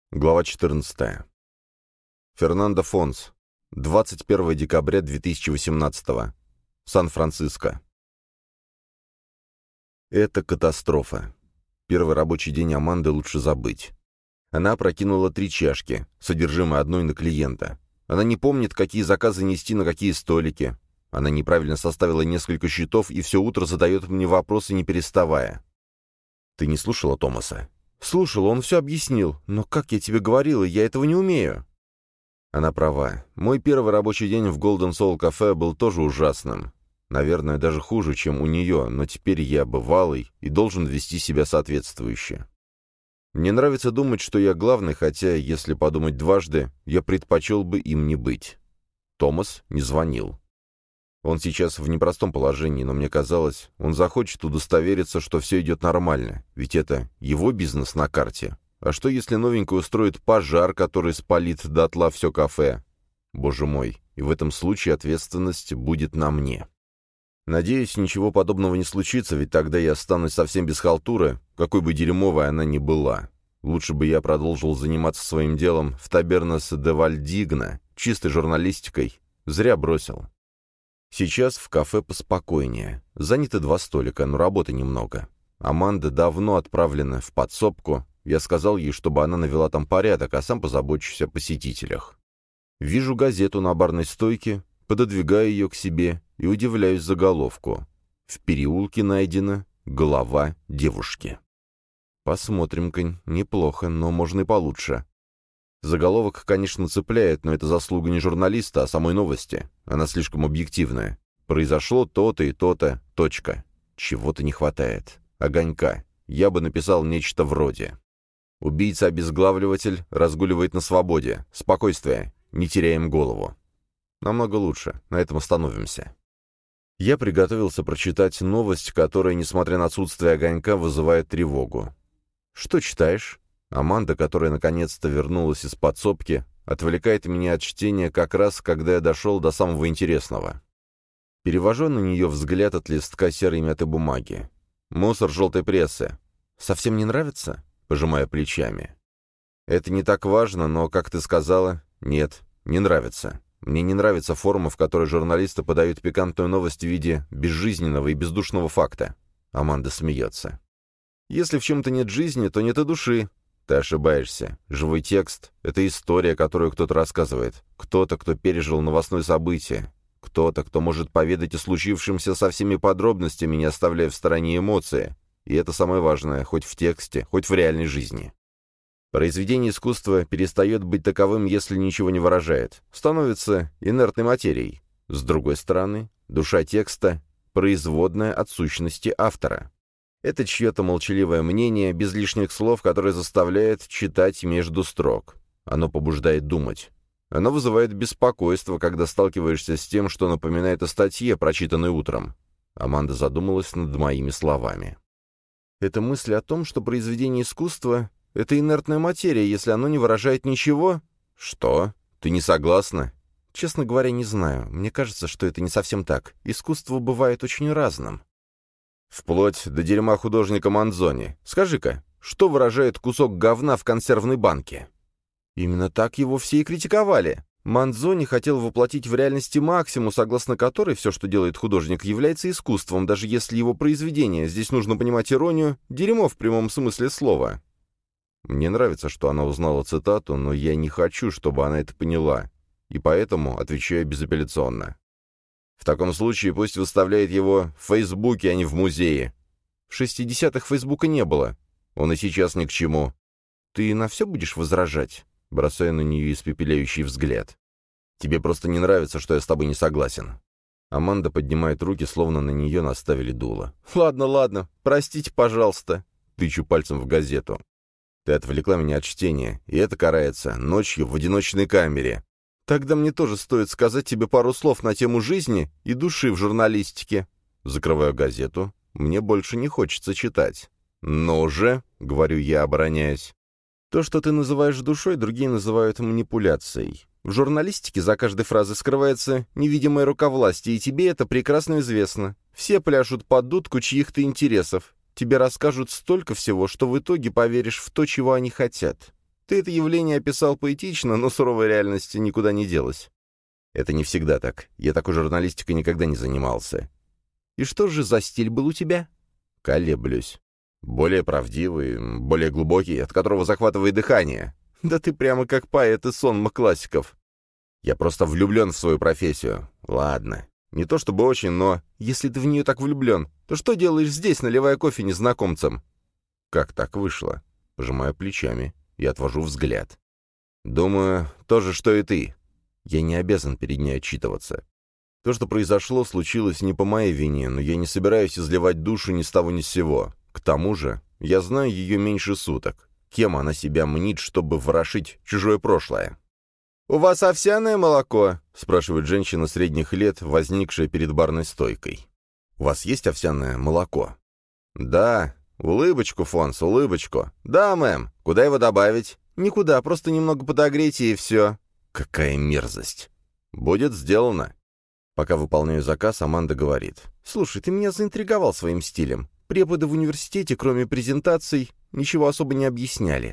Глава 14. Фернандо Фонс. 21 декабря 2018. Сан-Франциско. Это катастрофа. Первый рабочий день Аманды лучше забыть. Она опрокинула 3 чашки, содержимое одной на клиента. Она не помнит, какие заказы нести на какие столики. Она неправильно составила несколько счетов и все утро задает мне вопросы, не переставая. «Ты не слушала Томаса?» «Слушал, он все объяснил, но, как я тебе говорила, я этого не умею». Она права. Мой первый рабочий день в Golden Soul кафе был тоже ужасным. Наверное, даже хуже, чем у нее, но теперь я бывалый и должен вести себя соответствующе. Мне нравится думать, что я главный, хотя, если подумать дважды, я предпочел бы им не быть. Томас не звонил. Он сейчас в непростом положении, но мне казалось, он захочет удостовериться, что все идет нормально, ведь это его бизнес на карте. А что, если новенький устроит пожар, который спалит дотла все кафе? Боже мой, и в этом случае ответственность будет на мне. Надеюсь, ничего подобного не случится, ведь тогда я останусь совсем без халтуры, какой бы дерьмовой она ни была. Лучше бы я продолжил заниматься своим делом в Табернас де Вальдигна, чистой журналистикой. Зря бросил. Сейчас в кафе поспокойнее. Заняты 2 столика, но работы немного. Аманда давно отправлена в подсобку. Я сказал ей, чтобы она навела там порядок, а сам позабочусь о посетителях. Вижу газету на барной стойке, пододвигаю ее к себе и удивляюсь заголовку. В переулке найдена голова девушки. Посмотрим-ка, неплохо, но можно и получше. Заголовок, конечно, цепляет, но это заслуга не журналиста, а самой новости. Она слишком объективная. Произошло то-то и то-то, точка. Чего-то не хватает. Огонька. Я бы написал нечто вроде. Убийца-обезглавливатель разгуливает на свободе. Спокойствие. Не теряем голову. Намного лучше. На этом остановимся. Я приготовился прочитать новость, которая, несмотря на отсутствие огонька, вызывает тревогу. «Что читаешь?» Аманда, которая наконец-то вернулась из подсобки, отвлекает меня от чтения как раз, когда я дошел до самого интересного. Перевожу на нее взгляд от листка серой мятой бумаги. Мусор желтой прессы. «Совсем не нравится?» Пожимая плечами. «Это не так важно, но, как ты сказала, нет, не нравится. Мне не нравится форма, в которой журналисты подают пикантную новость в виде безжизненного и бездушного факта». Аманда смеется. «Если в чем-то нет жизни, то нет и души». Ты ошибаешься. Живой текст — это история, которую кто-то рассказывает. Кто-то, кто пережил новостное событие. Кто-то, кто может поведать о случившемся со всеми подробностями, не оставляя в стороне эмоции. И это самое важное, хоть в тексте, хоть в реальной жизни. Произведение искусства перестает быть таковым, если ничего не выражает. Становится инертной материей. С другой стороны, душа текста — производная от сущности автора. Это чье-то молчаливое мнение, без лишних слов, которое заставляет читать между строк. Оно побуждает думать. Оно вызывает беспокойство, когда сталкиваешься с тем, что напоминает о статье, прочитанной утром. Аманда задумалась над моими словами. Это мысль о том, что произведение искусства — это инертная материя, если оно не выражает ничего? Что? Ты не согласна? Честно говоря, не знаю. Мне кажется, что это не совсем так. Искусство бывает очень разным. Вплоть до дерьма художника Манзони. Скажи-ка, что выражает кусок говна в консервной банке? Именно так его все и критиковали. Манзони хотел воплотить в реальности максимум, согласно которой все, что делает художник, является искусством, даже если его произведение, здесь нужно понимать иронию, дерьмо в прямом смысле слова. Мне нравится, что она узнала цитату, но я не хочу, чтобы она это поняла, и поэтому отвечаю безапелляционно. В таком случае пусть выставляет его в Фейсбуке, а не в музее. В 60-х Фейсбука не было. Он и сейчас ни к чему. Ты на все будешь возражать? Бросая на нее испепеляющий взгляд. Тебе просто не нравится, что я с тобой не согласен. Аманда поднимает руки, словно на нее наставили дуло. Ладно, ладно, простите, пожалуйста. Тычу пальцем в газету. Ты отвлекла меня от чтения, и это карается ночью в одиночной камере. Тогда мне тоже стоит сказать тебе пару слов на тему жизни и души в журналистике. Закрываю газету. Мне больше не хочется читать. «Ну же», — говорю я, обороняясь. То, что ты называешь душой, другие называют манипуляцией. В журналистике за каждой фразой скрывается невидимая рука власти, и тебе это прекрасно известно. Все пляшут под дудку чьих-то интересов. Тебе расскажут столько всего, что в итоге поверишь в то, чего они хотят. Ты это явление описал поэтично, но суровая реальность никуда не делась. Это не всегда так. Я такой журналистикой никогда не занимался. И что же за стиль был у тебя? Колеблюсь. Более правдивый, более глубокий, от которого захватывает дыхание. Да ты прямо как поэт из сонма классиков. Я просто влюблен в свою профессию. Ладно. Не то чтобы очень, но если ты в нее так влюблен, то что делаешь здесь, наливая кофе незнакомцам? Как так вышло? Пожимаю плечами и отвожу взгляд. Думаю, то же, что и ты. Я не обязан перед ней отчитываться. То, что произошло, случилось не по моей вине, но я не собираюсь изливать душу ни с того ни с сего. К тому же, я знаю ее меньше суток. Кем она себя мнит, чтобы ворошить чужое прошлое? «У вас овсяное молоко?» — спрашивает женщина средних лет, возникшая перед барной стойкой. «У вас есть овсяное молоко?» «Да. Улыбочку, Фонс, улыбочку. Да, мэм. Куда его добавить?» «Никуда, просто немного подогрейте и все». «Какая мерзость!» «Будет сделано». Пока выполняю заказ, Аманда говорит. «Слушай, ты меня заинтриговал своим стилем. Преподы в университете, кроме презентаций, ничего особо не объясняли.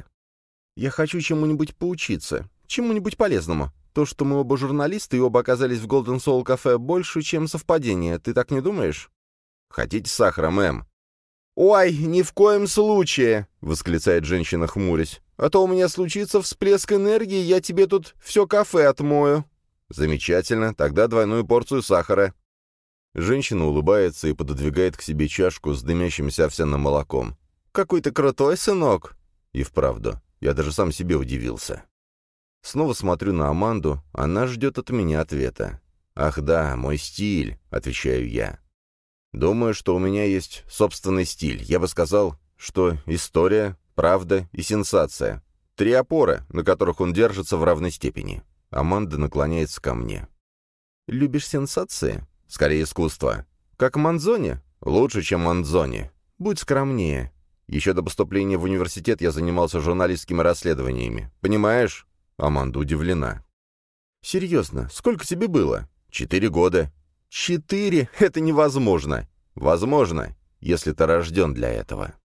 Я хочу чему-нибудь поучиться, чему-нибудь полезному. То, что мы оба журналисты и оба оказались в Golden Soul кафе, больше, чем совпадение. Ты так не думаешь?» «Хотите сахара, мэм?» «Ой, ни в коем случае!» — восклицает женщина, хмурясь. «А то у меня случится всплеск энергии, я тебе тут все кафе отмою». «Замечательно, тогда двойную порцию сахара». Женщина улыбается и пододвигает к себе чашку с дымящимся овсяным молоком. «Какой ты крутой, сынок!» И вправду, я даже сам себе удивился. Снова смотрю на Аманду, она ждет от меня ответа. «Ах да, мой стиль», — отвечаю я. «Думаю, что у меня есть собственный стиль. Я бы сказал, что история, правда и сенсация. 3 опоры, на которых он держится в равной степени». Аманда наклоняется ко мне. «Любишь сенсации?» «Скорее искусство». «Как Манзони?» «Лучше, чем Манзони. Будь скромнее. Еще до поступления в университет я занимался журналистскими расследованиями. Понимаешь?» Аманда удивлена. «Серьезно? Сколько тебе было?» 4 года». 4? Это невозможно. Возможно, если ты рожден для этого.